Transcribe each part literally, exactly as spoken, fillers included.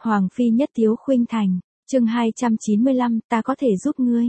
Hoàng phi nhất tiếu khuynh thành, chương hai trăm chín mươi lăm, ta có thể giúp ngươi.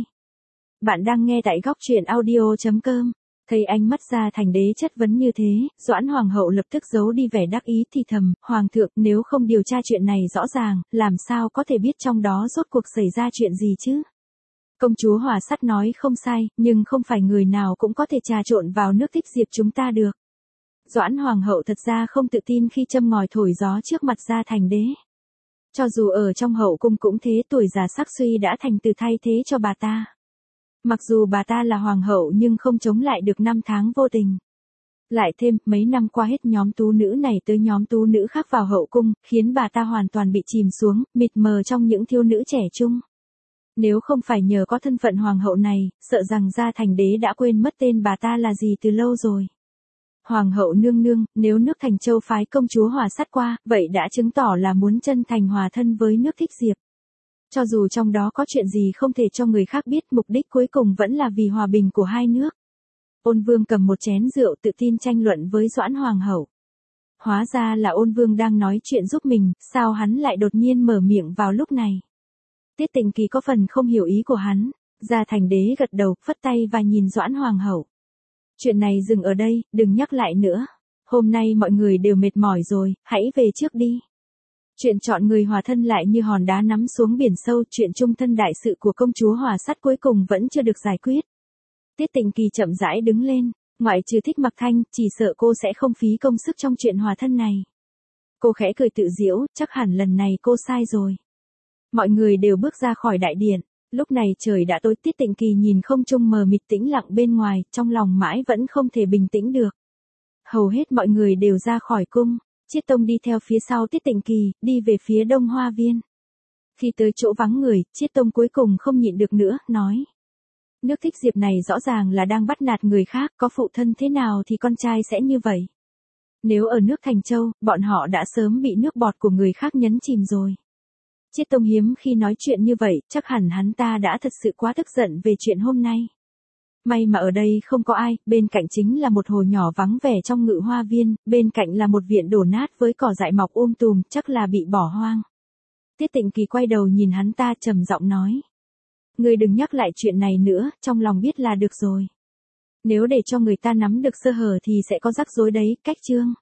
Bạn đang nghe tại góc truyện audio chấm com. Thấy ánh mắt Gia Thành Đế chất vấn như thế, Doãn Hoàng hậu lập tức giấu đi vẻ đắc ý thì thầm, Hoàng thượng, nếu không điều tra chuyện này rõ ràng, làm sao có thể biết trong đó rốt cuộc xảy ra chuyện gì chứ? Công chúa Hòa Sắt nói không sai, nhưng không phải người nào cũng có thể trà trộn vào nước Thích Diệp chúng ta được. Doãn Hoàng hậu thật ra không tự tin khi châm ngòi thổi gió trước mặt Gia Thành Đế. Cho dù ở trong hậu cung cũng thế, tuổi già sắc suy đã thành từ thay thế cho bà ta. Mặc dù bà ta là hoàng hậu nhưng không chống lại được năm tháng vô tình. Lại thêm, mấy năm qua hết nhóm tú nữ này tới nhóm tú nữ khác vào hậu cung, khiến bà ta hoàn toàn bị chìm xuống, mịt mờ trong những thiếu nữ trẻ trung. Nếu không phải nhờ có thân phận hoàng hậu này, sợ rằng Gia Thành Đế đã quên mất tên bà ta là gì từ lâu rồi. Hoàng hậu nương nương, nếu nước Thành Châu phái công chúa Hòa Sắt qua, vậy đã chứng tỏ là muốn chân thành hòa thân với nước Thích Diệp. Cho dù trong đó có chuyện gì không thể cho người khác biết, mục đích cuối cùng vẫn là vì hòa bình của hai nước. Ôn Vương cầm một chén rượu tự tin tranh luận với Doãn Hoàng hậu. Hóa ra là Ôn Vương đang nói chuyện giúp mình, sao hắn lại đột nhiên mở miệng vào lúc này? Tiết Tịnh Kỳ có phần không hiểu ý của hắn, Gia Thành Đế gật đầu, phất tay và nhìn Doãn Hoàng hậu. Chuyện này dừng ở đây, đừng nhắc lại nữa. Hôm nay mọi người đều mệt mỏi rồi, hãy về trước đi. Chuyện chọn người hòa thân lại như hòn đá nắm xuống biển sâu, chuyện chung thân đại sự của công chúa Hòa Sắt cuối cùng vẫn chưa được giải quyết. Tiết Tịnh Kỳ chậm rãi đứng lên, ngoại trừ Thích Mặc Thanh, chỉ sợ cô sẽ không phí công sức trong chuyện hòa thân này. Cô khẽ cười tự giễu, chắc hẳn lần này cô sai rồi. Mọi người đều bước ra khỏi đại điện. Lúc này trời đã tối, Tiết Tịnh Kỳ nhìn không trung mờ mịt tĩnh lặng bên ngoài, trong lòng mãi vẫn không thể bình tĩnh được. Hầu hết mọi người đều ra khỏi cung, Chiết Tông đi theo phía sau Tiết Tịnh Kỳ, đi về phía Đông Hoa Viên. Khi tới chỗ vắng người, Chiết Tông cuối cùng không nhịn được nữa, nói. Nước Thích Diệp này rõ ràng là đang bắt nạt người khác, có phụ thân thế nào thì con trai sẽ như vậy. Nếu ở nước Thành Châu, bọn họ đã sớm bị nước bọt của người khác nhấn chìm rồi. Chiết Tông hiếm khi nói chuyện như vậy, chắc hẳn hắn ta đã thật sự quá tức giận về chuyện hôm nay. May mà ở đây không có ai, bên cạnh chính là một hồ nhỏ vắng vẻ trong Ngự Hoa Viên, bên cạnh là một viện đổ nát với cỏ dại mọc um tùm, chắc là bị bỏ hoang. Tiết Tịnh Kỳ quay đầu nhìn hắn ta trầm giọng nói. Ngươi đừng nhắc lại chuyện này nữa, trong lòng biết là được rồi. Nếu để cho người ta nắm được sơ hở thì sẽ có rắc rối đấy, cách chương.